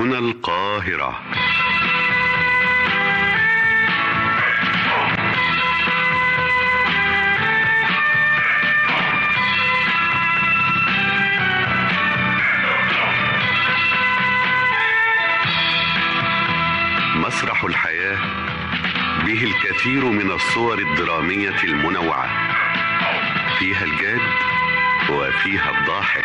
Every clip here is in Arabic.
هنا القاهرة. مسرح الحياة به الكثير من الصور الدرامية المنوعة، فيها الجاد وفيها الضاحك.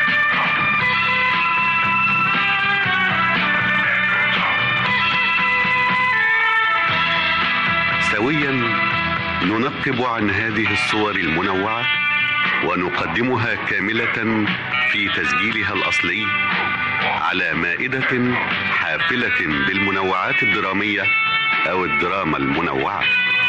سويا ننقب عن هذه الصور المنوعة ونقدمها كاملة في تسجيلها الأصلي على مائدة حافلة بالمنوعات الدرامية أو الدراما المنوعة.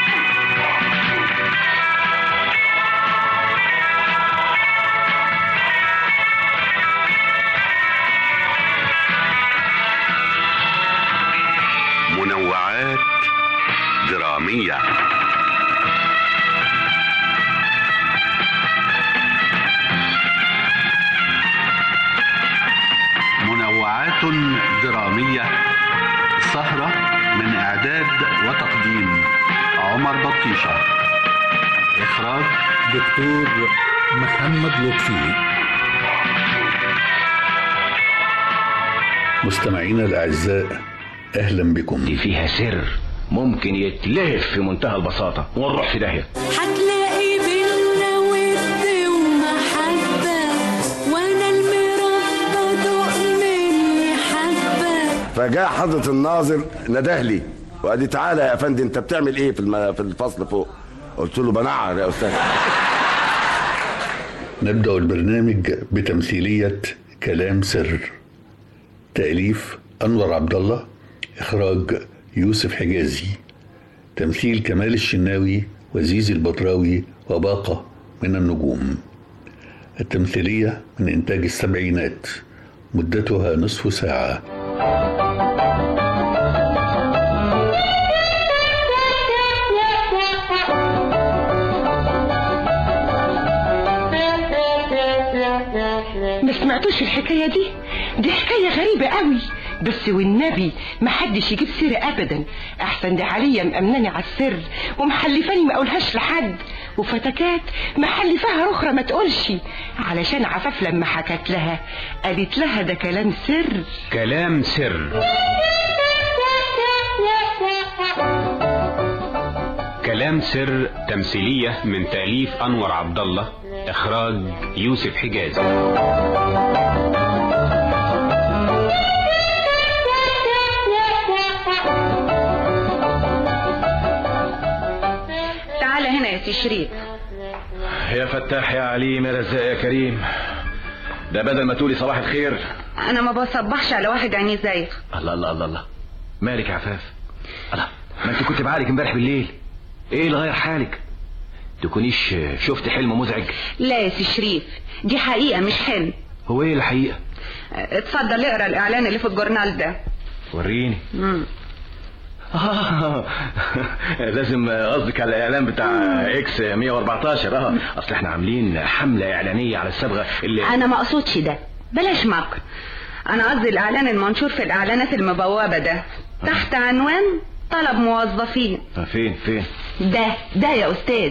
منوعات درامية. منوعات درامية، سهرة من إعداد وتقديم عمر بطيشة، إخراج دكتور محمد لطفي. مستمعينا الأعزاء، أهلا بكم. دي فيها سر ممكن يتلهف في منتهى البساطة ونروح في داهية. هتلاقي بينا ود ومحبة، وانا المربى دوق مني حبة. فجاء حضرة الناظر ندهلي وقال لي تعالى يا افندي، انت بتعمل ايه في الفصل فوق؟ قلت له بنعر يا استاذ. نبدأ البرنامج بتمثيلية كلام سر، تأليف أنور عبد الله، إخراج يوسف حجازي، تمثيل كمال الشناوي وزيزي البطراوي وباقة من النجوم. التمثيلية من إنتاج السبعينات، مدتها نصف ساعة. ما سمعتوش الحكاية دي؟ دي حكاية غريبة قوي، بس والنبي محدش يجيب سيرة ابدا، احسن دي عليا مأمناني على السر ومحلفاني ما اقولهاش لحد، وفتكات محلفاها اخرى ما تقولش، علشان عفاف لما حكت لها قالت لها ده كلام سر. كلام سر. كلام سر تمثيلية من تأليف أنور عبد الله، إخراج يوسف حجازي. تعال هنا يا شريف. يا فتاح يا عليم يا رزاق يا كريم، ده بدل ما تقولي صباح الخير. انا ما بصبحش على واحد عينيه زيك. الله الله الله الله، مالك يا عفاف؟ الله، ما انت كنت بعالك امبارح بالليل، ايه اللي غير حالك؟ تكونيش شفت حلم مزعج؟ لا يا شريف، دي حقيقة مش حلم. هو ايه الحقيقة؟ اتفضل اقرا الاعلان اللي في الجورنال ده. وريني. لازم قصدك على الاعلان بتاع اكس 114. اصل احنا عاملين حملة اعلانية على الصبغة اللي انا ما اقصدش ده، بلاش مكر. انا قصدي الاعلان المنشور في الاعلانات المبوابة ده تحت عنوان طلب موظفين. فين ده يا استاذ.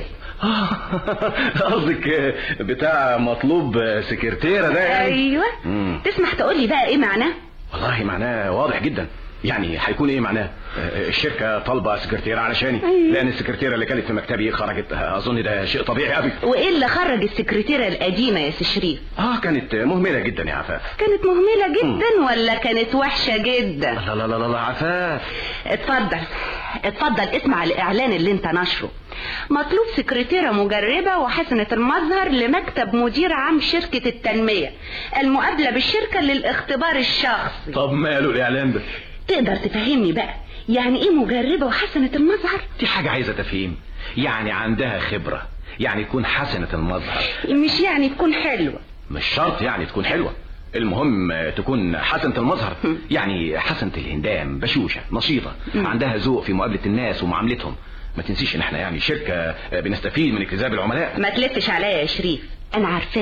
قصدك بتاع مطلوب سكرتيرة ده يعني؟ ايوه. تسمح تقولي بقى ايه معناه؟ والله معناه واضح جدا. يعني هيكون ايه معناه؟ الشركة طالبة سكرتيرة علشاني. لان السكرتيرة اللي كانت في مكتبي خرجت، اظن ده شيء طبيعي قوي. وايه اللي خرج السكرتيرة القديمة يا شريف؟ كانت مهملة جدا يا عفاف. كانت مهملة جدا ولا كانت وحشة جدا؟ لا لا لا لا عفاف. اتفضل اسمع الاعلان اللي انت نشره. مطلوب سكرتيرة مجربة وحسنة المظهر لمكتب مدير عام شركة التنمية، المقابلة بالشركة للاختبار الشخصي. طب ماله الاعلان ده؟ تقدر تفهمني بقى يعني ايه مجربة وحسنة المظهر؟ دي حاجة عايزة تفهيم، يعني عندها خبرة، يعني تكون حسنة المظهر، مش يعني تكون حلوة. مش شرط يعني تكون حلوة، المهم تكون حسنة المظهر، يعني حسنة الهندام، بشوشة نشيطة، عندها ذوق في مقابلة الناس ومعاملتهم. ما تنسيش ان احنا يعني شركة بنستفيد من اكتساب العملاء. ما تلفش عليا يا شريف، انا عارفاك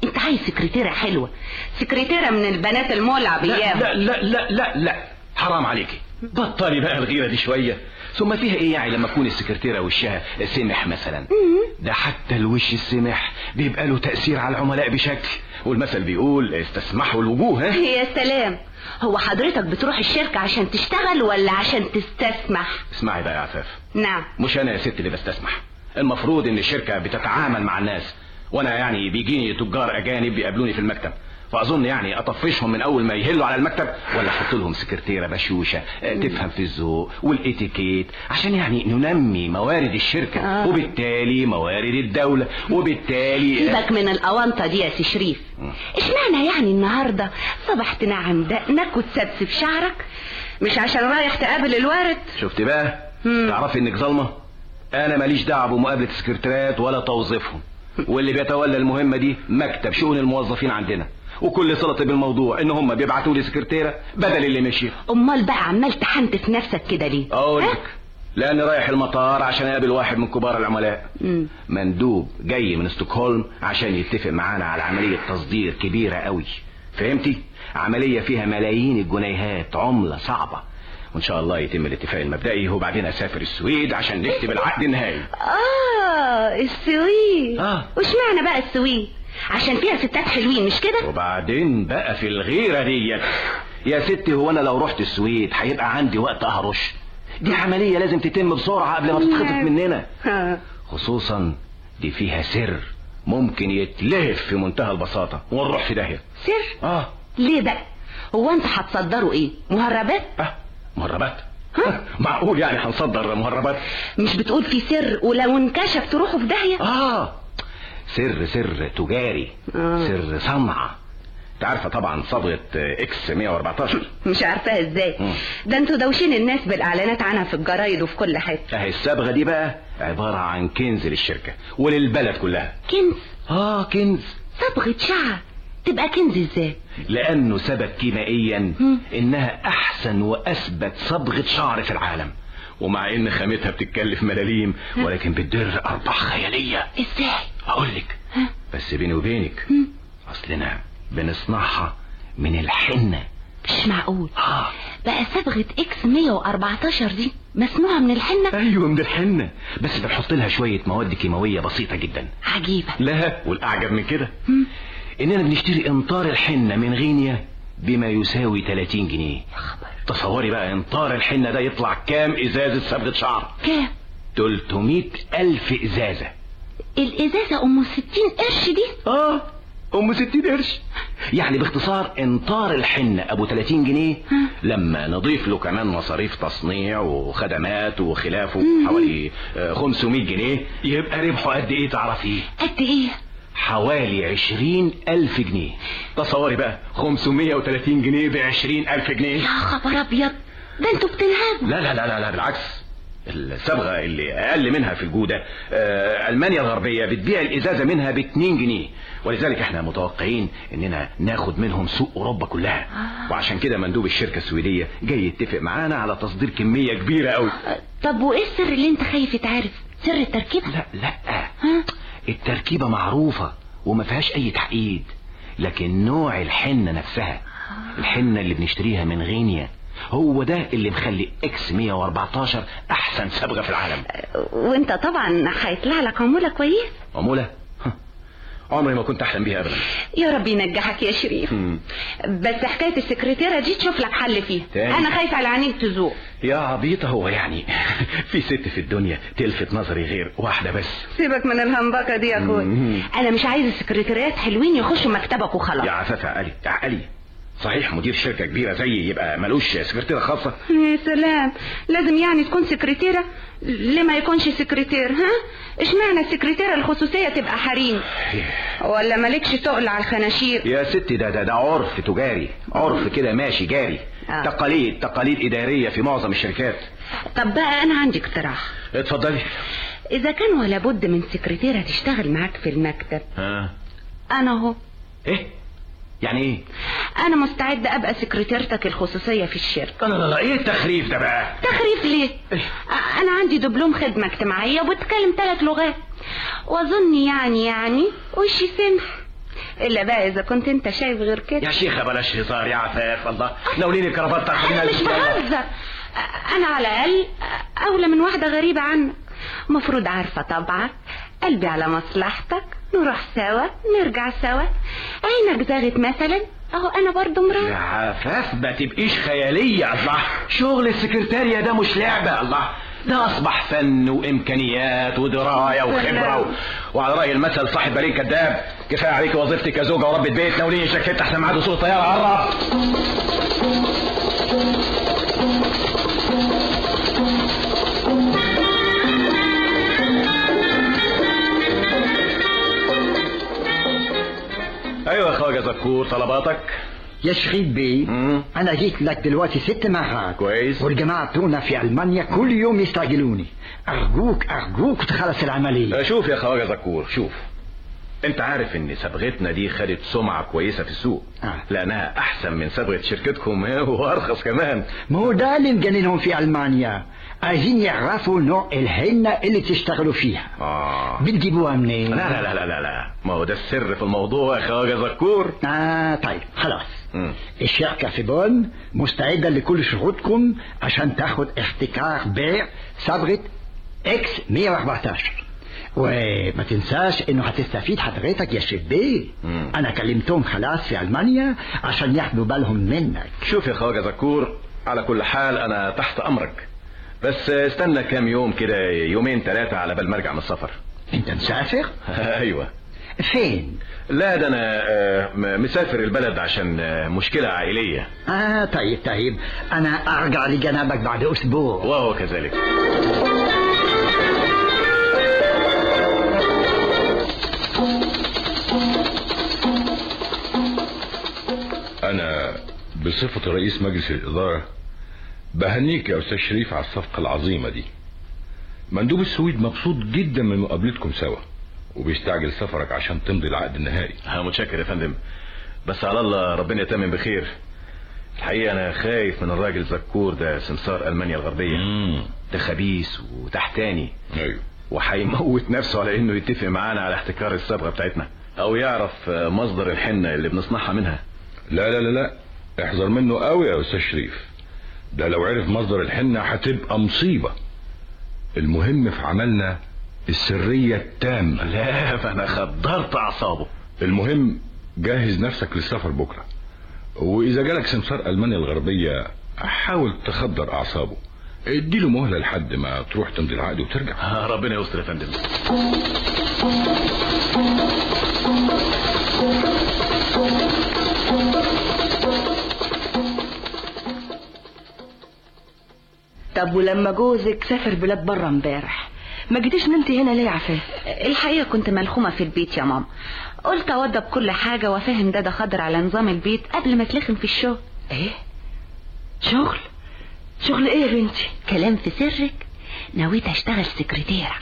انت عايز سكرتيرة حلوة، سكرتيرة من البنات المولع بياهم. لا لا لا لا لا، حرام عليكي، بطلي بقى الغيرة دي شوية. ثم فيها ايه يعني لما تكون السكرتيرة وشها سمح مثلا؟ ده حتى الوش السمح بيبقى له تأثير على العملاء بشكل، والمثل بيقول استسمحوا الوجوه. ها يا سلام، هو حضرتك بتروح الشركة عشان تشتغل ولا عشان تستسمح؟ اسمعي بقى يا عفاف، نعم. مش انا يا ست اللي بستسمح، المفروض ان الشركة بتتعامل مع الناس، وانا يعني بيجيني تجار اجانب بيقابلوني في المكتب، فاظن يعني اطفشهم من اول ما يهلوا على المكتب، ولا احط لهم سكرتيره بشوشه تفهم في الذوق والاتيكيت، عشان يعني ننمي موارد الشركه وبالتالي موارد الدوله وبالتالي. سيبك من الاونطه دي يا سي شريف. اشمعنى يعني النهارده صبح تنعم دقنك وتسبسب شعرك؟ مش عشان رايح تقابل الوارد؟ شفت بقى؟ تعرفي انك ظالمه. انا ماليش دعوه بمقابله السكرتيرات ولا توظيفهم، واللي بيتولى المهمه دي مكتب شؤون الموظفين عندنا، وكل صلتي بالموضوع ان هم بيبعتوا لي سكرتيره بدل اللي مشي. امال بقى عمال تحنتف نفسك كده ليه؟ اقولك، لاني رايح المطار عشان اقابل واحد من كبار العملاء، مندوب جاي من ستوكهولم عشان يتفق معانا على عمليه تصدير كبيره قوي. فهمتي؟ عمليه فيها ملايين الجنيهات، عمله صعبه، وان شاء الله يتم الاتفاق المبدئي، وبعدين اسافر السويد عشان نكتب العقد النهائي. السويد. واشمعنى بقى السويد؟ عشان فيها ستات حلوين مش كده؟ وبعدين بقى في الغيره دي يا ستي، هو انا لو رحت السويد هيبقى عندي وقت اهرش؟ دي عمليه لازم تتم بسرعه قبل ما تتخطف مننا، خصوصا دي فيها سر ممكن يتلهف في منتهى البساطه ونروح في داهيه. سر؟ ليه بقى؟ هو انت هتصدروا ايه؟ مهربات؟ مهربات؟ معقول يعني هنصدر مهربات؟ مش بتقول في سر ولو انكشف تروحوا في داهيه؟ سر تجاري، سر صنعة. تعرفة طبعا صبغة اكس 114. مش عارفاها ازاي؟ ده انتوا دوشين الناس بالاعلانات عنها في الجرايد وفي كل حته. اهي الصبغة دي بقى عبارة عن كنز للشركة وللبلد كلها. كنز؟ كنز. صبغة شعر تبقى كنز ازاي؟ لانه ثبت كيميائيا انها احسن واثبت صبغة شعر في العالم، ومع ان خامتها بتتكلف ملاليم ولكن بتدر ارباح خيالية. ازاي؟ اقولك، بس بيني وبينك اصلنا بنصنعها من الحنة. مش معقول. بقى صبغة اكس 114 دي مصنوعة من الحنة؟ ايوه من الحنة، بس بنحط لها شوية مواد كيماوية بسيطة جدا. عجيبة. لا، والاعجب من كده اننا بنشتري امطار الحنة من غينيا بما يساوي 30 جنيه. تصوري بقى امطار الحنة ده يطلع كام ازازة صبغة شعر؟ كام؟ 300,000 ازازة. الازازة ام 60 قرش دي؟ ام 60 قرش. يعني باختصار امطار الحنة ابو 30 جنيه لما نضيف له كمان مصاريف تصنيع وخدمات وخلافه حوالي 500 جنيه يبقى ربحه قد ايه تعرفيه؟ قد ايه؟ حوالي 20,000 جنيه. تصوري بقى 530 جنيه ب20,000 جنيه. يا خبر ابيض، ده انتوا بتنهبوا. لا لا لا لا, لا بالعكس، الصبغة اللي اقل منها في الجودة المانيا الغربية بتبيع الازازة منها ب2 جنيه، ولذلك احنا متوقعين اننا ناخد منهم سوق اوروبا كلها. وعشان كده مندوب الشركة السويدية جاي يتفق معانا على تصدير كمية كبيرة قوي. طب وايه السر اللي انت خايف تعرف؟ سر التركيبة؟ لا التركيبة معروفة وما فيهاش اي تعقيد، لكن نوع الحنة نفسها، الحنة اللي بنشتريها من غينيا، هو ده اللي مخلي اكس 114 احسن صبغة في العالم. وانت طبعا هيطلع لك عمولة كويس. عمولة؟ عمري ما كنت احلم بيها ابدا. يا رب ينجحك يا شريف. بس حكاية السكرتيرة دي تشوف لك حل فيها. انا خايف على عينيك تزوق. يا عبيطة، هو يعني في ست في الدنيا تلفت نظري غير واحدة بس؟ سيبك من الهمبكة دي يا اخوي. انا مش عايز السكرتيرات حلوين يخشوا مكتبك وخلاص. يا عفاف عقلي صحيح مدير شركة كبيرة زيي يبقى ملوش سكرتيرة خاصة؟ يا سلام، لازم يعني تكون سكرتيرة؟ ليه ما يكونش سكرتير؟ اشمعنى السكرتيرة الخصوصية تبقى حريم؟ ولا مالكش تقل على الخناشير؟ يا ستي ده عرف تجاري، عرف كده ماشي جاري. تقاليد إدارية في معظم الشركات. طب بقى انا عندي اقتراح. اتفضلي. اذا كان ولا بد من سكرتيرة تشتغل معاك في المكتب، انا اهو. ايه يعني ايه؟ انا مستعد ابقى سكرتيرتك الخصوصية في الشركة. لا ايه التخريف ده بقى؟ تخريف ليه؟ انا عندي دبلوم خدمة اجتماعية وبتكلم 3 لغات، واظن يعني وشي سمح. الا بقى اذا كنت انت شايف غير كده. يا شيخه بلاش هزار يا عفاف، الله ناوليني الكرافات انا مش بهزر، انا على الاقل اولى من واحده غريبه عنك، مفروض عارفه طبعك، قلبي على مصلحتك، نروح سوا نرجع سوا، عينك زاغت مثلا اهو انا برضو مرات. يا عفاف ما تبقيش خياليه، الله شغل السكرتارية ده مش لعبه، الله ده اصبح فن وامكانيات ودرايه وخبره وعلى راي المثل صاحب بالين كذاب. كفايه عليك وظيفتك كزوجه وربة بيت، ناوليني شكيت احسن معاد وصول طياره قرب. ايوه يا خواجه زكور، طلباتك؟ يا شريف بيه، انا جيت لك دلوقتي 6 مرات كويس، والجماعه بتوعنا في المانيا كل يوم يستعجلوني. ارجوك تخلص العمليه. شوف يا خواجه زكور، شوف انت عارف ان صبغتنا دي خدت سمعه كويسه في السوق، لانها احسن من صبغه شركتكم وارخص كمان. ما هو ده اللي مجننهم في المانيا، عايزين يعرفوا نوع الهنه اللي تشتغلوا فيها. بتجيبوها منين؟ لا لا لا لا لا، ما هو ده السر في الموضوع يا خواجه زكور. طيب خلاص. الشركه في بون مستعده لكل شروطكم عشان تاخد احتكار بيع صبغه اكس 114، وما تنساش انه هتستفيد حضرتك يا شريف بيه. انا كلمتهم خلاص في المانيا عشان ياخدوا بالهم منك. شوف يا خواجه زكور، على كل حال انا تحت امرك، بس استنى كام يوم كده، 2-3 على بال ما ارجع من السفر. انت مسافر؟ ايوه. فين؟ لا ده انا مسافر البلد عشان مشكلة عائلية. طيب انا ارجع لجنابك بعد اسبوع. وهو كذلك. انا بصفة رئيس مجلس الادارة بهنيك يا استاذ شريف على الصفقة العظيمة دي. مندوب السويد مبسوط جدا من مقابلتكم سوا، وبيستعجل سفرك عشان تمضي العقد النهائي. متشكر يا فندم، بس على الله ربنا يتمم بخير. الحقيقة انا خايف من الراجل زكور ده، سمسار المانيا الغربية. ده خبيث وتحتاني. ايوه، وهيموت نفسه على انه يتفق معانا على احتكار الصبغة بتاعتنا، او يعرف مصدر الحنة اللي بنصنعها منها. لا لا لا لا، احذر منه قوي يا استاذ شريف، ده لو عرف مصدر الحنة هتبقى مصيبة. المهم في عملنا السرية التامة. لا فانا خدرت اعصابه. المهم جهز نفسك للسفر بكرة، واذا جالك سمسار المانيا الغربية حاول تخدر اعصابه، اديله مهلة لحد ما تروح تمضي العقد وترجع. ربنا يستر يا فندم. طب ولما جوزك سافر بلاد بره امبارح ما جيتيش نمتي هنا ليه يا عفاف؟ الحقيقه كنت ملخومه في البيت يا ماما، قلت اوضب كل حاجه وافهم ده خضر على نظام البيت قبل ما اتلخم في الشغل. ايه شغل ايه يا بنتي؟ كلام في سرك، نويت اشتغل سكرتيره.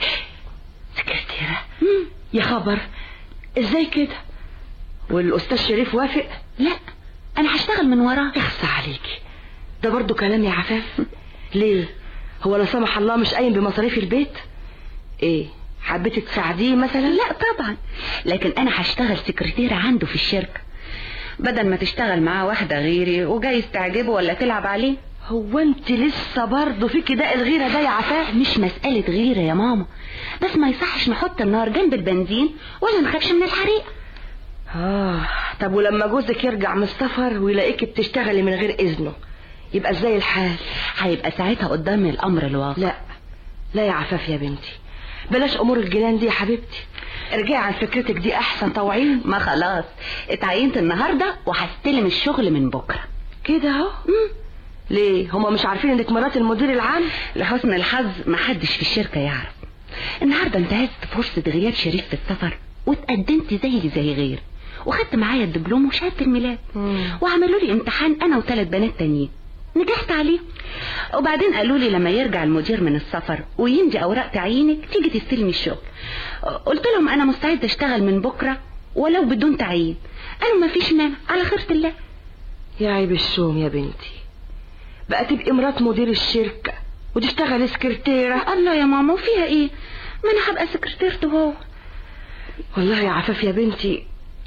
يا خبر، ازاي كده؟ والاستاذ شريف وافق؟ لا انا هشتغل من وراه. اخصى عليكي، ده برضو كلام يا عفاف. ليه؟ هو لا سمح الله مش قايم بمصاريف البيت؟ ايه حبيتي تساعديه مثلا؟ لا طبعا، لكن انا هشتغل سكرتيره عنده في الشركه، بدل ما تشتغل معاه واحده غيري وجايز تعجبه ولا تلعب عليه. هو انت لسه برضه فيكي ده الغيره ده يا عفاف؟ مش مساله غيره يا ماما، بس ما يصحش نحط النار جنب البنزين ولا نخافش من الحريق. طب ولما جوزك يرجع من السفر ويلاقيكي بتشتغلي من غير اذنه يبقى ازاي الحال؟ هيبقى ساعتها قدامي الامر الواقع. لا يا عفاف يا بنتي، بلاش امور الجنان دي يا حبيبتي، ارجعي عن فكرتك دي احسن. طوعين. ما خلاص اتعينت النهارده وهستلم الشغل من بكره كده اهو. ليه هما مش عارفين انك مرات المدير العام؟ لحسن الحظ ما حدش في الشركه يعرف. النهارده انتهزت فرصه غياب شريف في السفر واتقدمت زي غير، وخدت معايا الدبلوم وشهاده الميلاد، وعملوا لي امتحان انا و3 بنات تانيين نجحت عليه. وبعدين قالوا لي لما يرجع المدير من السفر ويمضي اوراق تعيينك تيجي تستلمي الشغل. قلت لهم انا مستعد اشتغل من بكره ولو بدون تعيين. قالوا ما فيش مانع، على خيرة الله. يا عيب الشوم يا بنتي، بقى تبقي مرات مدير الشركه وتشتغلي سكرتيره. الله يا ماما وفيها ايه؟ ما انا هبقى سكرتيرته هو. والله يا عفاف يا بنتي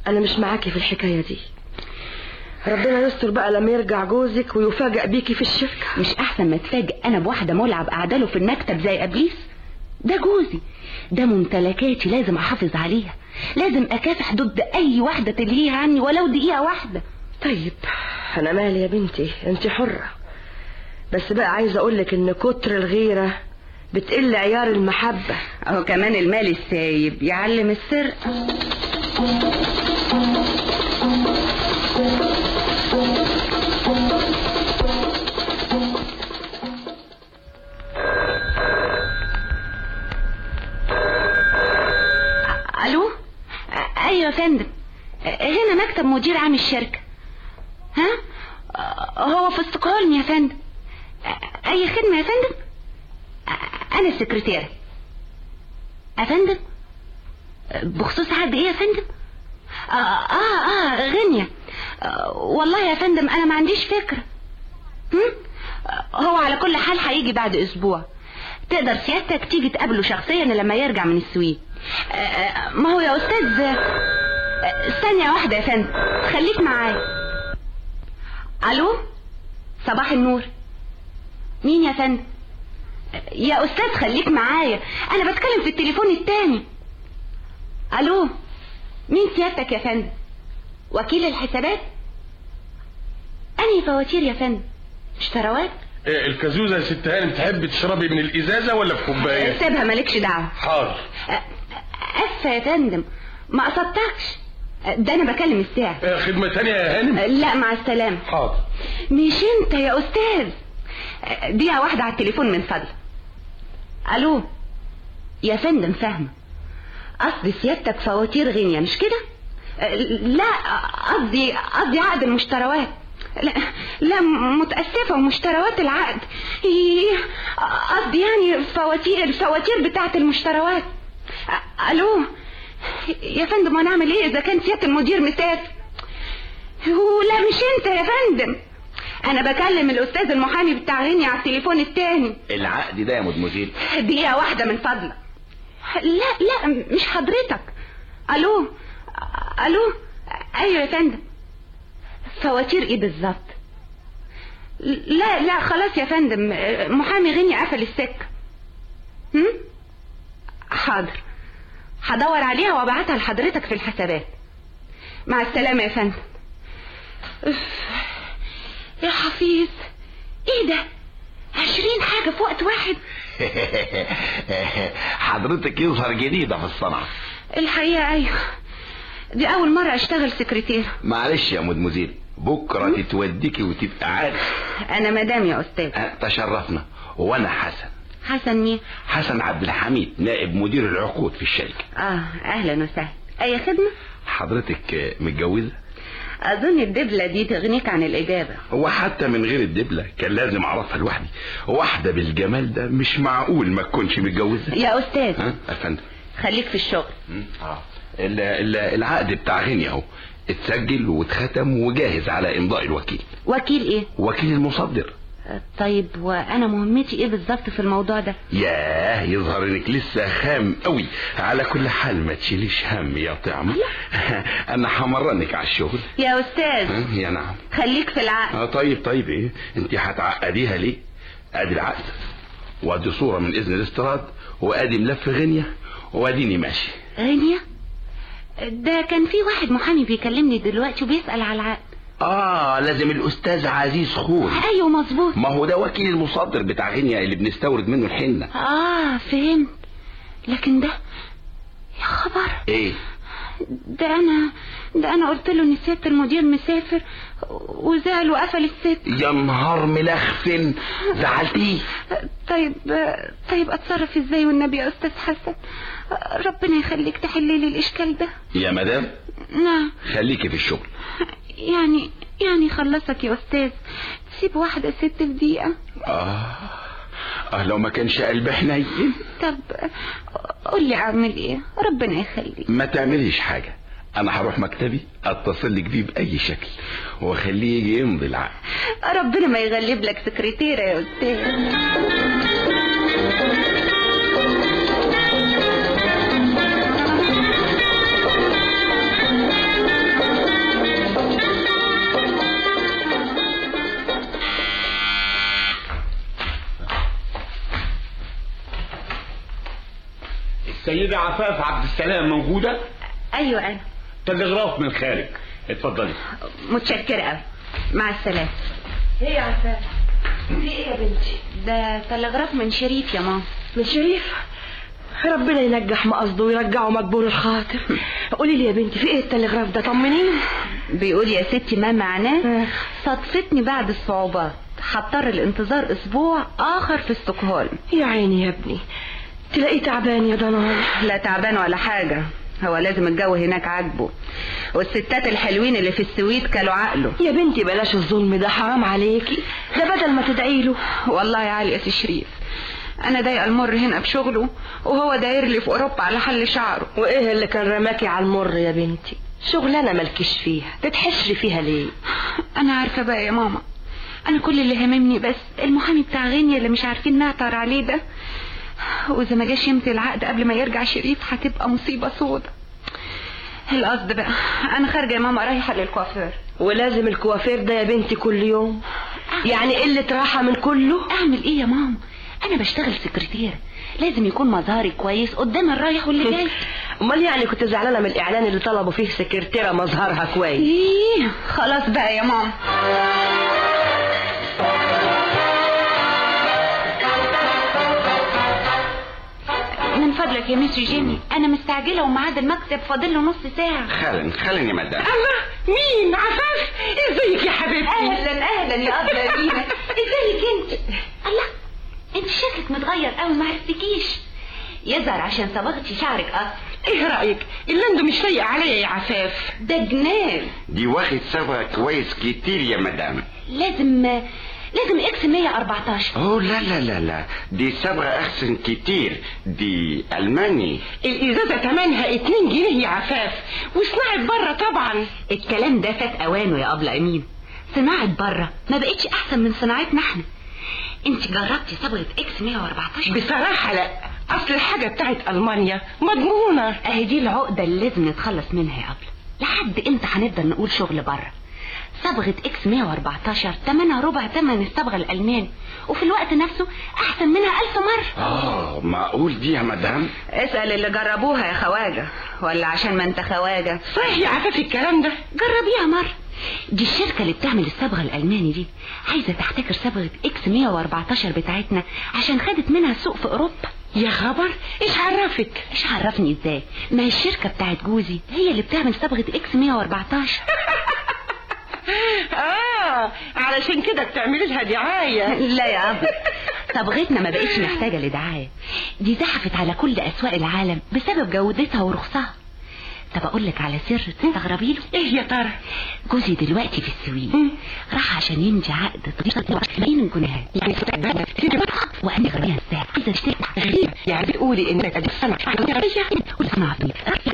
انا مش معاكي في الحكاية دي. ربنا يستر بقى لما يرجع جوزك ويفاجئ بيكي في الشركة. مش احسن ما اتفاجئ انا بواحدة ملعب قاعدة له في المكتب زي ابليس؟ ده جوزي، ده ممتلكاتي، لازم احافظ عليها، لازم اكافح ضد اي واحدة تلهيها عني ولو دقيقة واحدة. طيب انا مالي يا بنتي، انت حرة، بس بقى عايزة اقولك ان كتر الغيرة بتقل عيار المحبة. اهو كمان المال السايب يعلم السرقة. الو، ايوه يا فندم، هنا مكتب مدير عام الشركة. ها، هو في استقالم يا فندم. اي خدمة يا فندم؟ انا السكرتيرة يا فندم. بخصوص عقد ايه يا فندم؟ غنية. والله يا فندم انا ما عنديش فكرة. هو على كل حال هيجي بعد اسبوع، تقدر سيادتك تيجي تقابله شخصيا لما يرجع من السويد. ما هو يا استاذ، ثانية واحدة يا فندم، خليك معايا. الو، صباح النور. مين يا فندم؟ يا استاذ خليك معايا، انا بتكلم في التليفون التاني. الو، مين سيادتك يا فندم؟ وكيل الحسابات؟ انهي فواتير يا فندم؟ اشتراوات؟ الكازوزة يا ست هانم، تحب تشربي من الازازة ولا في كوباية؟ سيبها مالكش دعوة. حاضر. اسفة يا فندم، ما قصدتكش، ده انا بكلم الساعة. خدمة تانية يا هانم؟ لا مع السلامة. حاضر. مش انت يا استاذ؟ دقيقة واحدة على التليفون من فضلك. الو يا فندم، فاهمة قصد سيادتك فواتير غنية مش كده؟ لا، قصدي عقد المشتروات. لا متأسفة، ومشتروات العقد، قصدي يعني الفواتير بتاعة المشتروات. الو يا فندم، وانا اعمل ايه اذا كان سيادة المدير مسافر؟ لا مش انت يا فندم، انا بكلم الاستاذ المحامي بتاع غني على التليفون التاني. العقد ده يا مدمزيل؟ دقيقة واحدة من فضلك. لا مش حضرتك. الو ايوه يا فندم. فواتير ايه بالظبط؟ لا خلاص يا فندم، محامي غني قفل السكة. حاضر، هدور عليها وابعتها لحضرتك في الحسابات. مع السلامة يا فندم. يا حفيظ، ايه ده؟ 20 حاجة في وقت واحد. حضرتك يظهر جديدة في الصنعة. الحقيقة ايوه، دي اول مرة اشتغل سكرتير. معلش يا مدمزيل، بكرة تتوديكي وتبقى عارف. انا مدام يا استاذ. تشرفنا. وانا حسن مين؟ حسن عبد الحميد، نائب مدير العقود في الشركة. اهلا وسهلا. اي خدمة؟ حضرتك متجوزة؟ اظن الدبلة دي تغنيك عن الاجابة. وحتى من غير الدبلة كان لازم اعرفها لوحدي، واحدة بالجمال ده مش معقول ما تكونش متجوزة. يا استاذ. يا فندم. خليك في الشغل. العقد بتاع غني اهو، اتسجل واتختم وجاهز على امضاء الوكيل. وكيل ايه؟ وكيل المصدر. طيب وانا مهمتي ايه بالظبط في الموضوع ده؟ ياه، يظهر انك لسه خام قوي. على كل حال ما تشيليش هم يا طعمة. انا همرنك على الشغل يا استاذ. يا نعم. خليك في العقد. طيب ايه انت هتعقديها ليه؟ ادي العقد، وادي صورة من اذن الاستيراد، وادي ملف غنية، واديني ماشي. غنية؟ ده كان في واحد محامي بيكلمني دلوقتي وبيسأل على العقد. لازم الاستاذ عزيز خوري. ايوه مظبوط. ما هو ده وكيل المصدر بتاع غنية اللي بنستورد منه الحنة. فهمت. لكن ده يا خبر ايه؟ ده انا قلت له ان سيادة المدير مسافر وزعل وقفل الست. يا نهار ملخفن، زعلتيه؟ طيب اتصرف ازاي والنبي يا استاذ حسن؟ ربنا يخليك تحللي الاشكال ده يا مدام. نعم. خليكي في الشغل. يعني خلصك يا استاذ، تسيب واحدة ست في دقيقة؟ لو ما كانش قلب حنين. طب قول لي اعمل ايه؟ ربنا يخليك. ما تعمليش حاجة، انا هروح مكتبي اتصل لك بيه باي شكل واخليه يجي يمضي العقد. ربنا ما يغلب لك سكرتيرة يا استاذ. السيدة عفاف عبد السلام موجودة؟ ايوه انا. تلغراف من خارج، اتفضلي. متشكرة قوي، مع السلامة. ايه يا عفاف؟ في ايه يا بنتي؟ ده تلغراف من شريف يا ماما. من شريف؟ ربنا ينجح مقصده ويرجعه مجبور الخاطر. قولي لي يا بنتي في ايه التلغراف ده؟ طمنيني. بيقول يا ستي ما معناه صدفتني بعد الصعوبات، هضطر الانتظار اسبوع اخر في ستوكهولم. يا عيني يا ابني، تلاقيه تعبان يا ضنايا. لا تعبان ولا حاجة، هو لازم الجو هناك عاجبه، والستات الحلوين اللي في السويد كلوا عقله. يا بنتي بلاش الظلم ده، حرام عليكي، ده بدل ما تدعي له. والله يا علي يا شريف، انا ضايقه المر هنا بشغله، وهو داير لي في اوروبا على حل شعره. وايه اللي كان رماكي على المر يا بنتي؟ شغلانه مالكيش فيها، تتحشري فيها ليه؟ انا عارفه بقى يا ماما، انا كل اللي هممني بس المحامي بتاع غينيا اللي مش عارفين نعثر عليه ده، واذا ما جاش يمضي العقد قبل ما يرجع شريف هتبقى مصيبه سودا. القصد بقى انا خارجه يا ماما رايحه للكوافير. ولازم الكوافير ده يا بنتي كل يوم؟ يعني قله راحه من كله؟ اعمل ايه يا ماما؟ انا بشتغل سكرتيره، لازم يكون مظهري كويس قدام الرايح واللي جاي. امال يعني كنت زعلانه من الاعلان اللي طلبوا فيه سكرتيره مظهرها كويس؟ ايه خلاص بقى يا ماما. من فضلك يا ميسي جيمي، انا مستعجله وميعاد المكتب فاضل له نص ساعه. خالا يا مدام. الله، مين؟ عفاف؟ ازيك يا حبيبتي؟ اهلا يا ابله دينا. ازيك انت؟ الله، انت شكلك متغير قوي، ما عرفتكيش. يظهر عشان صبغتي شعرك اصفر. ايه رايك؟ اللندو مش لايق عليا يا عفاف. ده جنان. دي واخد صبغه كويس كتير يا مدام. لازم اكس 114. اوه لا دي صبغه احسن كتير، دي الماني. الازازه تمنها 2 جنيه يا عفاف، وصناعه بره طبعا. الكلام ده فات اوانه يا ابله امين، صناعه بره ما بقتش احسن من صناعتنا احنا. انت جربتي صبغه اكس 114؟ بصراحه لا، اصل الحاجه بتاعت المانيا مضمونه. اهي دي العقده اللي لازم نتخلص منها يا ابله. لحد امتى هنفضل نقول شغل بره؟ صبغه اكس 114 تمنها ربع تمن الصبغه الالماني، وفي الوقت نفسه احسن منها 1000 مره. معقول دي يا مدام؟ اسال اللي جربوها يا خواجه، ولا عشان ما انت خواجه. صحيح يا عفاف الكلام ده؟ جربيها مره. دي الشركه اللي بتعمل الصبغه الالماني دي عايزه تحتكر صبغه اكس 114 بتاعتنا عشان خدت منها السوق في اوروبا. يا خبر، ايش عرفك؟ ايش عرفني ازاي؟ ما هي الشركه بتاعت جوزي هي اللي بتعمل صبغه اكس 114. علشان كده بتعملي لها دعايه؟ لا يا ابو، صبغتنا ما بقتش محتاجه لدعايه، دي زحفت على كل اسواق العالم بسبب جودتها ورخصها. طب اقول لك على سر تستغربي له. ايه يا ترى؟ جوزي دلوقتي في السويد، راح عشان يمضي عقد تغيير جنيهات يعني وانا غريبه ازاي عايزه اشتري غريبه. يعني بتقولي انك ادي صنعه وصنعتي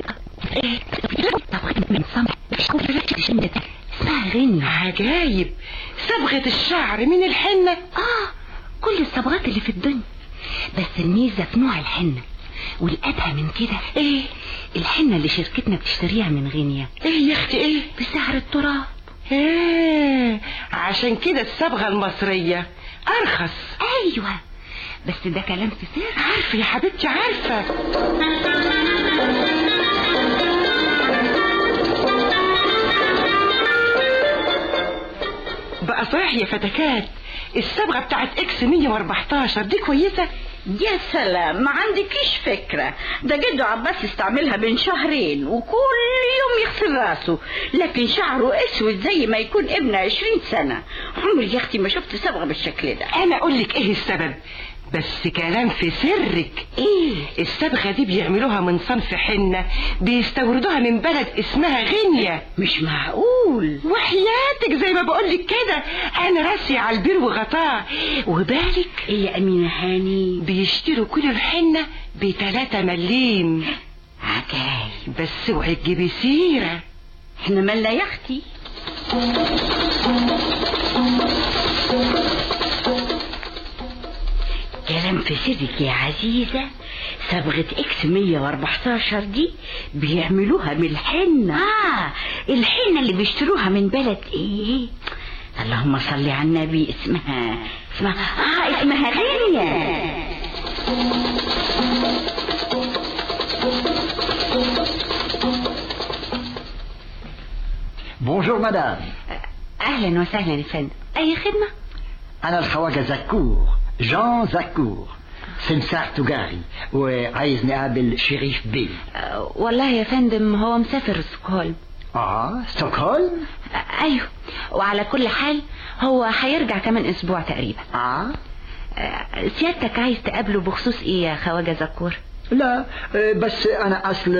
طب من صنع اسمها غنية. عجايب، صبغه الشعر من الحنه؟ كل الصبغات اللي في الدنيا، بس الميزه في نوع الحنه، والأدهى من كده ايه؟ الحنة اللي شركتنا بتشتريها من غينيا. ايه يا اختي؟ ايه؟ بسعر التراب. عشان كده الصبغة المصرية ارخص. ايوه، بس ده كلام في سر. عارفة يا حبيبتي، عارفة. بقى صحيح يا فتكات، الصبغة بتاعت اكس 114 دي كويسة؟ يا سلام، ما عندكيش فكرة، ده جدو عباس استعملها من شهرين وكل يوم يغسل راسه، لكن شعره اسود زي ما يكون ابن 20 سنة. عمري يا اختي ما شفت صبغة بالشكل ده. انا اقول لك ايه السبب، بس كلام في سرك. ايه؟ الصبغة دي بيعملوها من صنف حنة بيستوردوها من بلد اسمها غينيا. مش معقول. وحياتك زي ما بقولك كده، انا راسي على البير وغطاه. وبالك ايه يا امينة هاني، بيشتروا كل الحنة ب3 مليم. عجايب، بس اوعي تجيبي سيرة. احنا مالنا يا اختي. كلام في سيدك يا عزيزة، صبغة اكس 114 دي بيعملوها من الحنة. الحنة اللي بيشتروها من بلد ايه؟ اللهم صل على النبي. اسمها غينيا. بونجور مدام. اهلا وسهلا يا فندم. اي خدمه؟ انا الخواجه زكور، جان زكور، سمسار تجاري، وعايز نقابل شريف بيه. والله يا فندم هو مسافر ستوكهولم. ستوكهولم؟ ايوه، وعلى كل حال هو هيرجع كمان اسبوع تقريبا. سيادتك عايز تقابله بخصوص ايه يا خواجه زكور؟ لا بس انا اصل.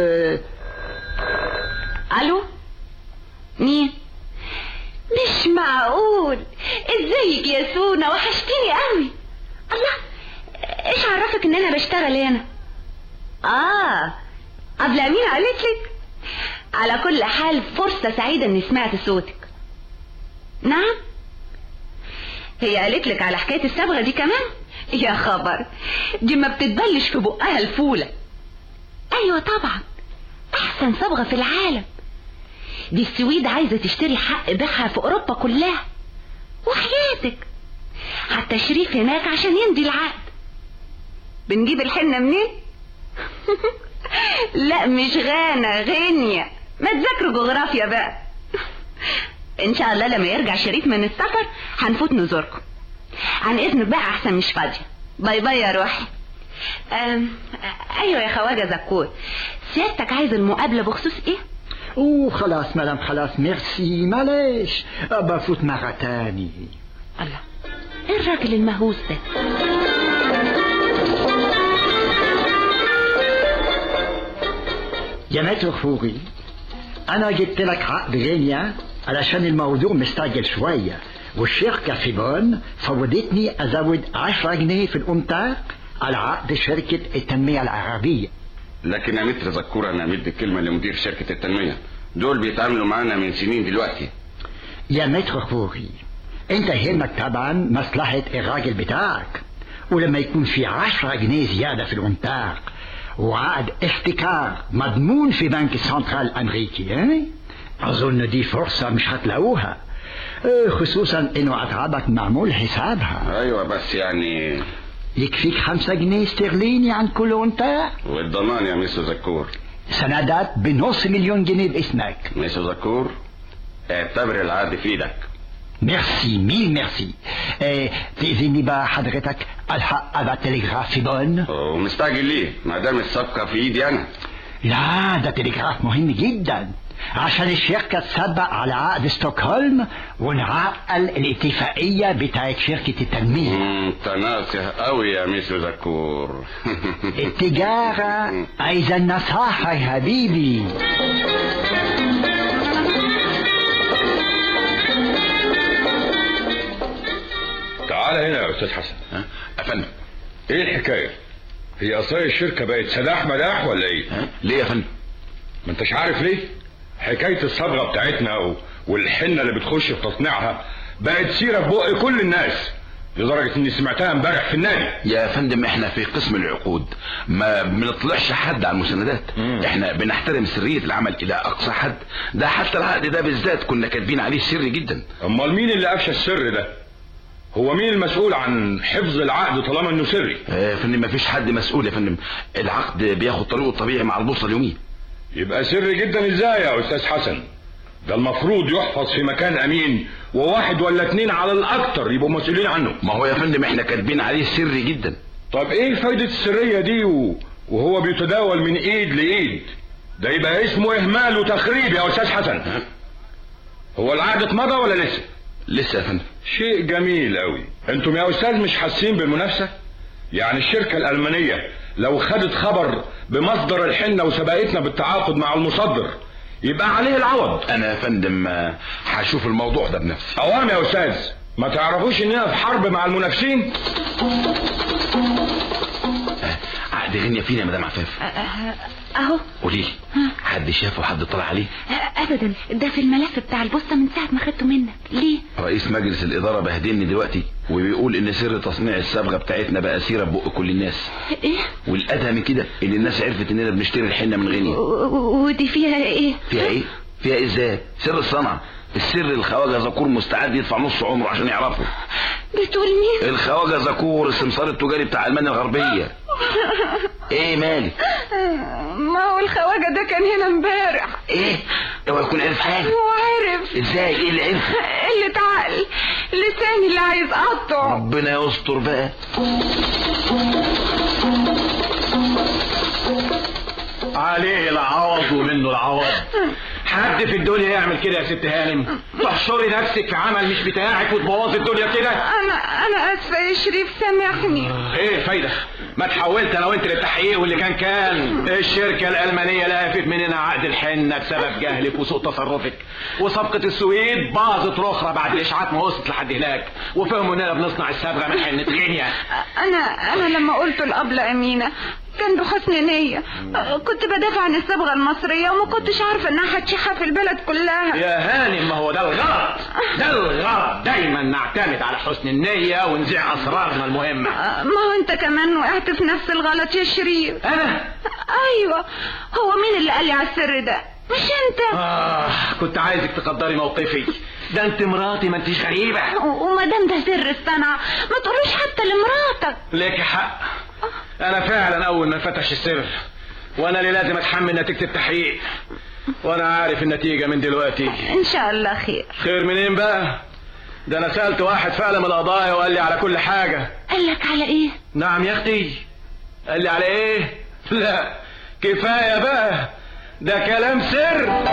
الو، مين؟ مش معقول. ازيك يا سونا، وحشتيني قوي. الله، ايش عرفك ان انا بشتغل هنا؟ قبل امين قالت لك؟ على كل حال فرصة سعيدة اني سمعت صوتك. نعم، هي قالت لك على حكاية الصبغة دي كمان؟ يا خبر، دي ما بتتبلش في بقها الفولة. ايوه طبعا، احسن صبغة في العالم. دي السويد عايزة تشتري حق بيعها في اوروبا كلها، وحياتك حتى شريف هناك عشان يمضي العقد. بنجيب الحنة منين؟ لا مش غانا، غينيا. ما تذاكروا جغرافيا بقى. ان شاء الله لما يرجع شريف من السفر هنفوت نزوركم. عن اذنك بقى احسن مش فاضية. باي باي يا روحي. ايوه يا خواجه زكور، سيادتك عايز المقابلة بخصوص ايه؟ خلاص مدام، خلاص ميرسي، معلش بفوت مرة تاني. الله، ايه الراجل المهووس ده؟ يا متر فوري، انا جبت لك عقد غينيا علشان الموضوع مستعجل شوية، والشركة في بون فوضتني ازود 10 جنيه في الامتار على عقد شركة التنمية العربية. لكن يا متر زكور، انا مدي الكلمة لمدير شركة التنمية، دول بيتعاملوا معانا من سنين دلوقتي. يا متر فوري، انت يهمك طبعا مصلحة الراجل بتاعك، ولما يكون في 10 جنيه زيادة في الامتار وعقد احتكار مضمون في بنك السنترال الامريكي، اظن دي فرصة مش هتلاقوها، خصوصا انه اتعابك معمول حسابها. ايوه بس يعني يكفيك 5 جنيه استرليني عن كل امتار. والضمان يا ميسو زكور؟ سندات بنص مليون جنيه باسمك. ميسو زكور، اعتبر العقد في ايدك. ميرسي، ميل ميرسي. تأذيني بقى حضرتك الحق ابعت تليغراف في بون؟ ومستعجل ليه ما دام الصفقة في ايدي انا؟ لا، ده تليغراف مهم جدا عشان الشركة تسبق على عقد ستوكهولم ونعقل الاتفاقية بتاعت شركة التنمية. انت ناصح قوي يا ميسو زكور. التجارة عايزة النصاحة يا حبيبي. تعال هنا يا استاذ حسن. افندم، ايه الحكاية؟ هي اصلا الشركة بقت سداح مداح ولا ايه؟ ليه يا فندم؟ ما انتش عارف ليه؟ حكاية الصبغة بتاعتنا والحنة اللي بتخش في تصنيعها بقت سيرة في بق كل الناس، لدرجة اني سمعتها امبارح في النادي. يا فندم احنا في قسم العقود ما بنطلعش حد على المساندات. احنا بنحترم سرية العمل الى اقصى حد، ده حتى العقد ده بالذات كنا كاتبين عليه سري جدا. امال مين اللي افشى السر ده؟ هو مين المسؤول عن حفظ العقد طالما انه سري؟ يا فندم مفيش حد مسؤول يا فندم، العقد بياخد طريقه الطبيعي مع البوصله اليوميه. يبقى سري جدا ازاي يا استاذ حسن؟ ده المفروض يحفظ في مكان امين، وواحد ولا 2 على الاكتر يبقوا مسؤولين عنه. ما هو يا فندم احنا كاتبين عليه سري جدا. طب ايه فايدة السرية دي وهو بيتداول من ايد لايد؟ ده يبقى اسمه اهمال وتخريب يا استاذ حسن. هو العقد اتمضى ولا لسه؟ لسه يا فندم. شيء جميل قوي. انتم يا استاذ مش حاسين بالمنافسة؟ يعني الشركة الألمانية لو خدت خبر بمصدر الحنة وسبقتنا بالتعاقد مع المصدر يبقى عليه العوض. انا يا فندم هشوف الموضوع ده بنفسي. اوام يا استاذ، ما تعرفوش اننا في حرب مع المنافسين؟ عقد غنية فينا يا مدام عفاف. اهو. قوليلي، حد شافه وحد طلع عليه؟ ابدا، ده في الملف بتاع البوسطة من ساعة ما خدته منك. ليه؟ رئيس مجلس الادارة بهدلني دلوقتي وبيقول ان سر تصنيع الصبغة بتاعتنا بقى سيرة ببق كل الناس. ايه؟ والادهى من كده ان الناس عرفت اننا بنشتري الحنة من غينيا. ودي فيها ايه؟ فيها ايه؟ فيها ايه ازاي؟ سر الصنعة، السر الخواجة زكور مستعد يدفع نص عمره عشان يعرفه. بتقول مين؟ الخواجة زكور، السمسار التجاري بتاع المانيا الغربية. ايه مالك؟ ما هو الخواجة ده كان هنا امبارح. ايه؟ اوعى يكون عرف حاجة. وعرف. ازاي؟ ايه اللي عرفه؟ قلة عقل، لساني اللي عايز اقطعه. ربنا يستر بقى. عليه العوض ومنه العوض. حد في الدنيا يعمل كده يا ست هانم؟ تحشري نفسك في عمل مش بتاعك وتبوظي الدنيا كده؟ انا اسفه يا شريف، سامحني. ايه الفايده؟ ما تحولت انا وانت للتحقيق واللي كان الشركه الالمانيه لقفت مننا عقد الحنه بسبب جهلك وسوء تصرفك، وصفقه السويد باظت رخرة بعد الاشاعات ما وصلت لحد هناك، وفهموا اننا بنصنع الصبغه من حنه غينيا. انا لما قلت الابله امينه كان بحسن نية، كنت بدافع عن الصبغة المصرية وما كنتش عارفة انها هتشيحها في البلد كلها. يا هانم ما هو ده الغلط، ده الغلط. دايما نعتمد على حسن النية ونذيع اسرارنا المهمة. ما هو انت كمان وقعت في نفس الغلط يا شريف. انا؟ ايوه، هو مين اللي قال لي على السر ده؟ مش انت. كنت عايزك تقدري موقفي، ده انت مراتي ما انتش غريبة. وما دام ده سر الصنعة ما تقولوش حتى لمراتك. ليك حق، انا فعلا اول ما فتش السر، وانا اللي لازم اتحمل نتيجة التحقيق، وانا عارف النتيجة من دلوقتي. ان شاء الله خير. خير منين بقى؟ ده انا سألت واحد فعلا من القضايا وقال لي على كل حاجة. قال لك على ايه؟ نعم يا اختي. قال لي على ايه؟ لا كفاية بقى، ده كلام سر.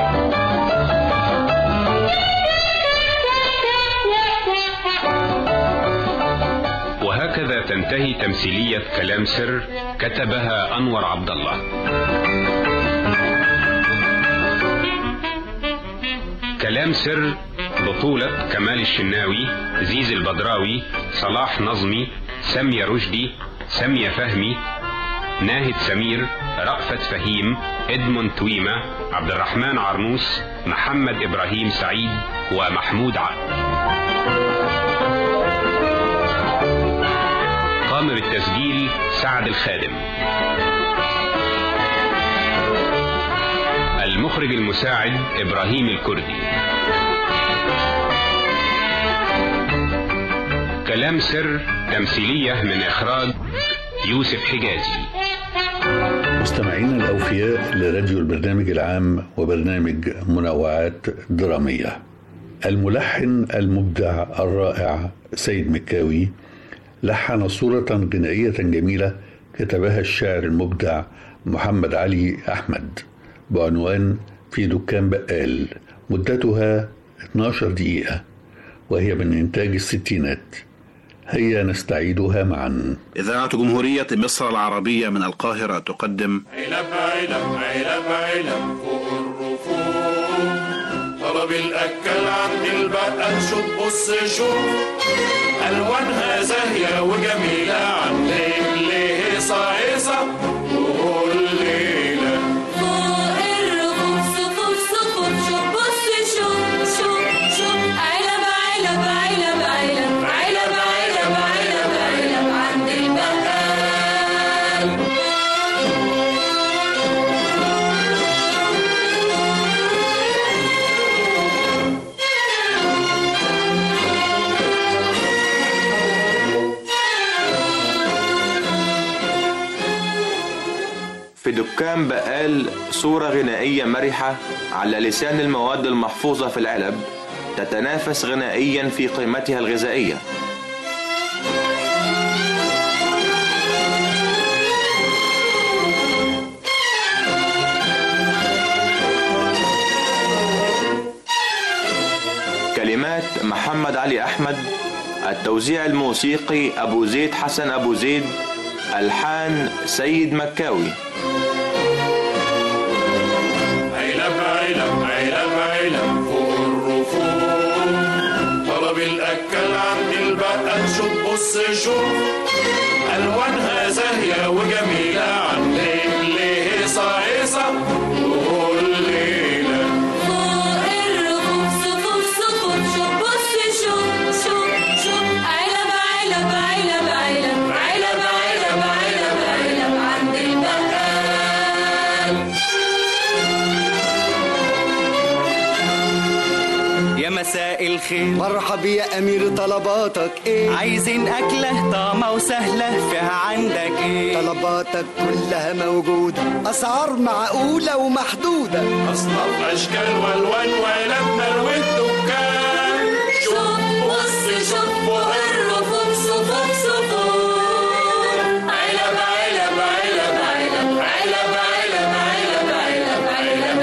وهكذا تنتهي تمثيلية كلام سر كتبها أنور عبد الله. كلام سر بطولة كمال الشناوي، زيز البدراوي، صلاح نظمي، سامية رشدي، سامية فهمي، ناهد سمير، رأفت فهيم، إدمون تويمة، عبد الرحمن عرنوس، محمد إبراهيم سعيد، ومحمود عقل. قام بالتسجيل سعد الخادم. المخرج المساعد إبراهيم الكردي. كلام سر تمثيلية من إخراج يوسف حجازي. مستمعينا الأوفياء لراديو البرنامج العام وبرنامج منوعات درامية، الملحن المبدع الرائع سيد مكاوي لحن صورة غنائية جميلة كتبها الشاعر المبدع محمد علي أحمد بعنوان في دكان بقال، مدتها 12 دقيقة وهي من إنتاج الستينات. هيا نستعيدها معا. إذاعة جمهورية مصر العربية من القاهرة تقدم علب علب علب علب فوق الرفوف، طلب الأكل عند البقال، شوف بص شوف ألوانها زاهية وجميلة، عاملين ليه هيصة هيصة طول الليلة. فوق الرفوف صفوف صفوف، شوف بص شوف شوف شوف علب علب علب علب علب علب علب علب عند البقال. في دكان بقال صورة غنائية مرحة على لسان المواد المحفوظة في العلب، تتنافس غنائيا في قيمتها الغذائية. كلمات محمد علي أحمد، التوزيع الموسيقي أبو زيد حسن أبو زيد، ألحان سيد مكاوي. علب علب علب علب فوق الرفوف، طلب الأكل عند البقال، شوف بص شوف ألوانها زاهية وجميلة، عاملين ليه هيصة هيصة طول الليلة. فوق الرفوف صفوف صفوف، شوف بص شوف شوف شوف علب علب علب علب علب علب علب علب عند البقال. يا مساء الخير، مرحب يا امير، طلباتك ايه؟ عايزين اكله طعمه وسهله، فيها عندك ايه؟ طلباتك كلها موجودة، أسعار معقولة ومحدودة، أصناف أشكال والوان وعلبنا والدكان. شوف بص شوف فوق الرفوف صفوف صفوف، علب علب علب علب علب علب علب علب علب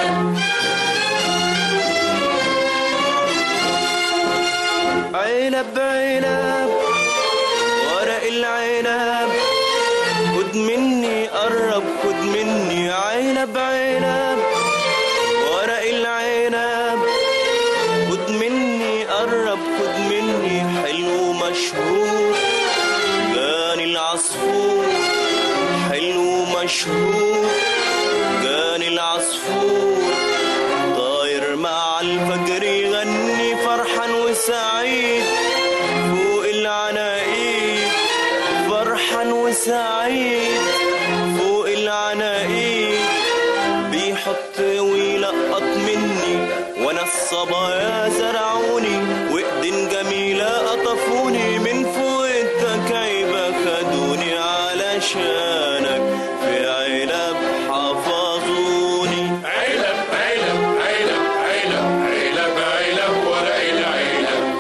علب علب علب ورق العنب، خد مني قرب خد مني علب علب ورق العنب، خد مني قرب خد مني حلو مشهور جاني العصفور، حلو مشهور جاني العصفور، طاير مع الفجر يغني فرحان وسعيد فوق العناقيد، فرحان وسعيد فوق العناقيد، بيحط ويلقط مني وانا الصبايا زرعوني، وايدين جميلة قطفوني من فوق التكعيبة خدوني علشانك في علب حفظوني. علب علب علب علب علب علب ورق العلب.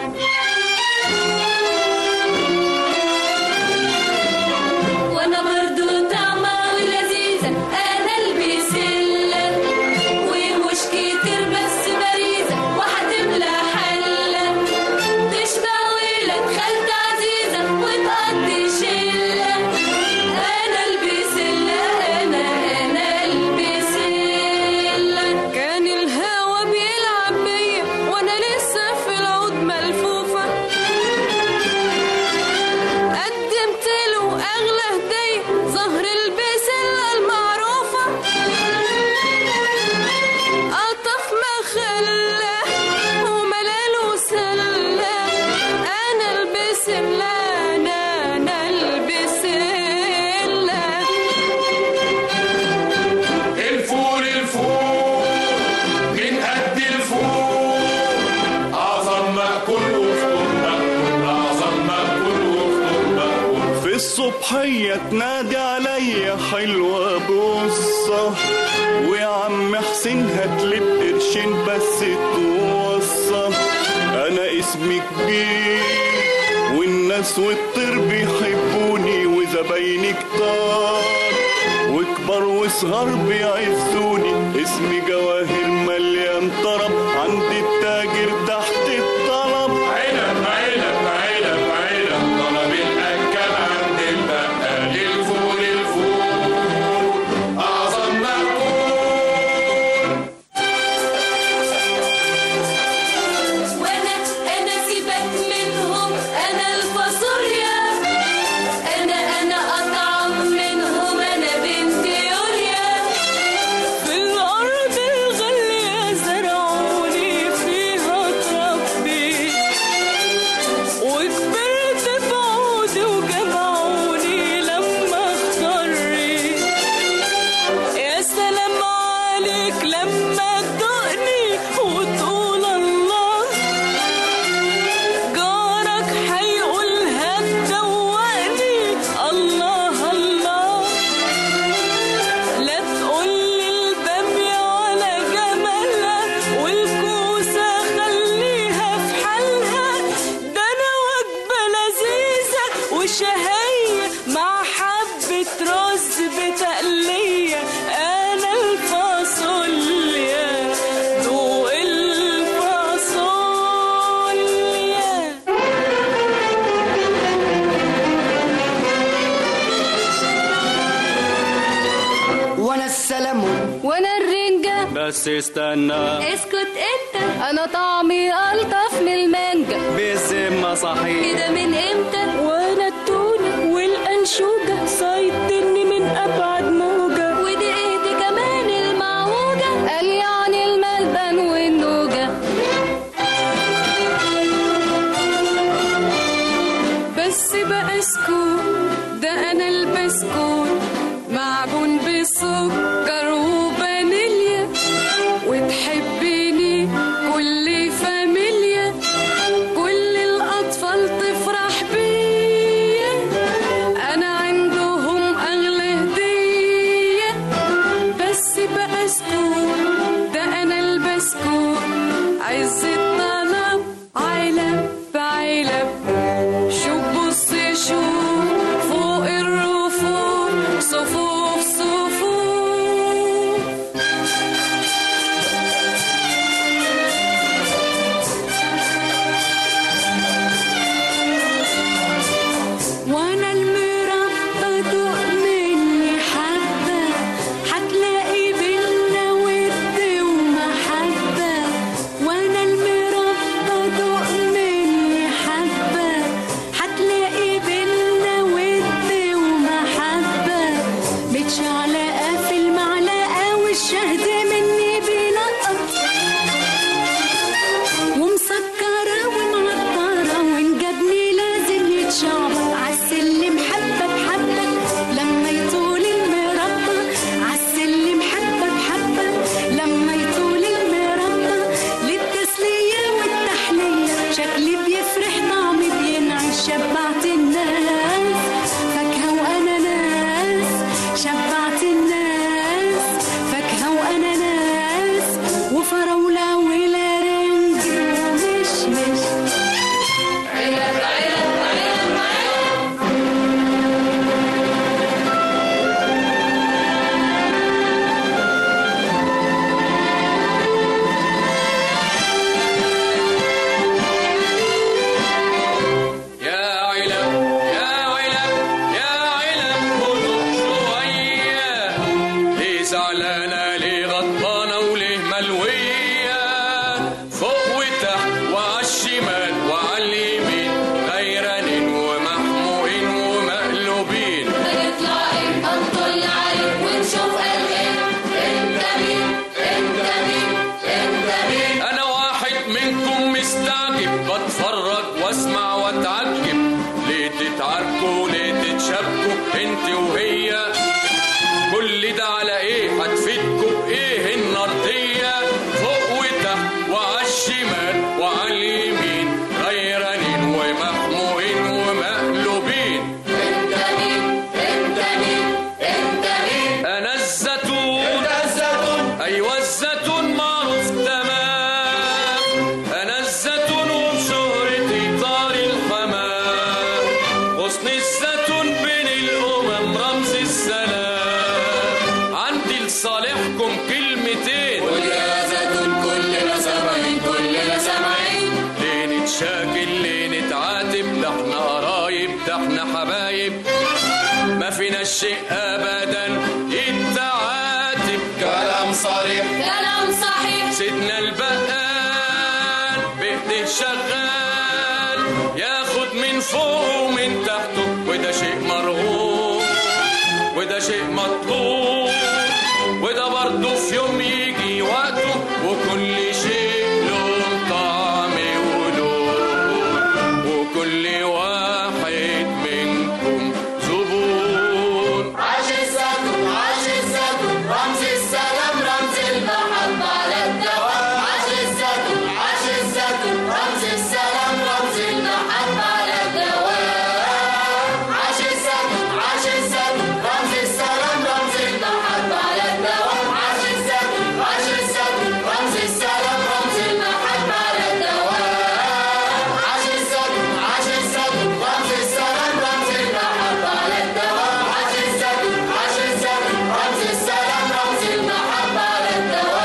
وانا برضو طعمة ولذيذة، انا البسلة ومش كتير بس مريزة وهتملى حلة، تشبع ولاد خالتي عزيزة وتقضي شلة. انا البسلة انا البسلة. كان الهوا بيلعب بيا وانا لسه في العود ملفوفة، قدمت له اغلى هدية ظهر البسلة المعروفة، قطف مخلة وملاله سلة. انا البسلة انا البسلة. الفول الفول من قد الفول، أعظم مأكول وفطور مأكول، أعظم مأكول وفطور مأكول. في الصبحية تنادي عليا حلوة بصة، ويا عم حسين هاتلي بقرشين بس توصى، أنا اسمي كبير والناس والطير بيحبوني، وزبايني كتار وكبار وصغار بيعزوني، اسمي جواهر مليان طرب عند التاجر تحت الطلب. علب علب علب علب طلب الأكل عند البقال. الفول الفول أعظم مأكول. وانا سيبك منهم، انا الفاصوليا، انا اطعم منهم، انا بنت يوريا. في الارض الغالية زرعوني فيها اتربيت، وكبرت بعودي وجمعوني لما اختريت. يا سلام عليك لما تدقني وتقول الله، جارك هيقول هتدوقني الله الله. لا تقولي البامية ولا جمالها، والكوسة خليها في حالها، ده انا وجبة لذيذة وشهية مع حبة رز بتقلية. انا الفاصوليا دوق الفاصوليا. وانا السلمون وانا الرنجة. بس استنى اسكت انت، انا طعمي الطف من المانجا. بذمة صحيح كده من امتى؟ وانا التونة والانشوجة صيدتني من ابعد موجة. ودي ايه دي كمان المعوجة؟ قال يعني الملبن والنوجة. بس بقى اسكت، ده انا البسكوت معجون بسكر وفانيليا، وتحبيني كل فاميليا، كل الأطفال تفرح بيا. أنا عندهم تعاركوا ليه تتشابكوا انت وهي؟ كل ده على ايه؟ هتفيدكوا بايه النردية؟ فوق وتحت وعلى الشمال وعلى اليمين غيرانين ومحموقين ومقلوبين. انت مين؟ انت مين؟ انت مين؟ انا الزيتون. انت الزيتون؟ ايوه الزيتون معروف تمام. انا الزيتون وبشهرتي طار الحمام. غصن الزيتون بين الامم رمز السلام. عندي لصالحكم كلمتين. قول يا زيتون كلنا سامعين كلنا سامعين. ليه نتشاكل ليه نتعاتب؟ ده احنا قرايب ده احنا حبايب. ما فينا الشيء ابدا التعاتب. كلام صريح كلام صحيح. سيدنا البقال بيده شغال ياخد من فوق ومن تحته، وده شيء مرغوب وده شيء مطلوب، وده برضه في يوم يجي وقته، وكل شيء له طعم ولون، وكل واحد منكم زبون. عاش الزيتون عاش الزيتون رمز السلام رمز المحبة على الدوام. عاش الزيتون عاش الزيتون رمز السلام رمز المحبة على الدوام. عاش الزيتون عاش الزيتون رمز السلام رمز المحبة على الدوام. عاش الزيتون عاش الزيتون رمز السلام رمز المحبة على الدوام. عاش الزيتون عاش الزيتون رمز السلام رمز المحبة على الدوام. عاش الزيتون عاش الزيتون رمز السلام رمز المحبة على الدوام.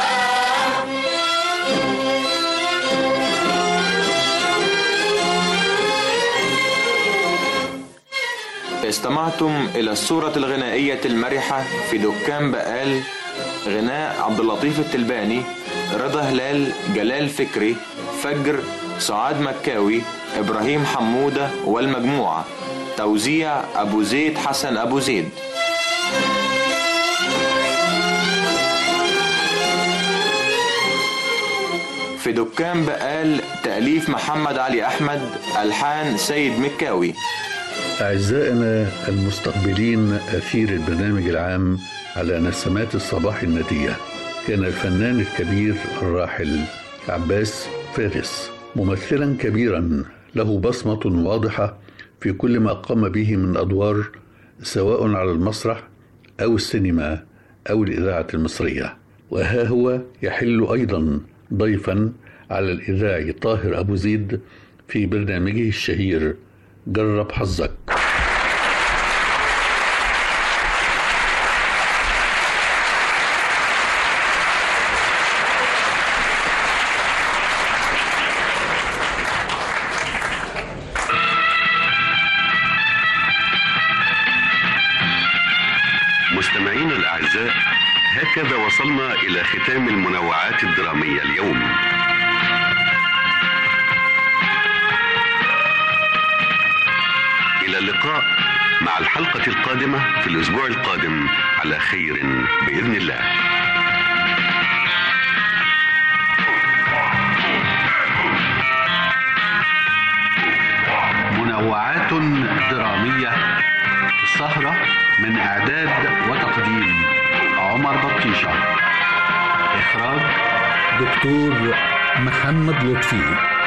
استمعتم إلى الصورة الغنائية المرحة في دكان بقال، غناء عبد اللطيف التلباني، رضا هلال، جلال فكري، فجر، سعاد مكاوي، إبراهيم حمودة والمجموعة، توزيع أبو زيد حسن أبو زيد. في دكان بقال تأليف محمد علي أحمد، ألحان سيد مكاوي. أعزائنا المستقبلين أثير البرنامج العام على نسمات الصباح الندية، كان الفنان الكبير الراحل عباس فارس ممثلا كبيرا له بصمة واضحة في كل ما قام به من أدوار، سواء على المسرح أو السينما أو الإذاعة المصرية. وها هو يحل أيضا ضيفا على الإذاعي طاهر أبو زيد في برنامجه الشهير جرب حظك. مستمعينا الأعزاء، هكذا وصلنا إلى ختام المنوعات الدرامية اليوم. إلى اللقاء مع الحلقة القادمة في الأسبوع القادم على خير بإذن الله. منوعات درامية، سهرة من إعداد وتقديم عمر بطيشة، إخراج دكتور محمد لطفي.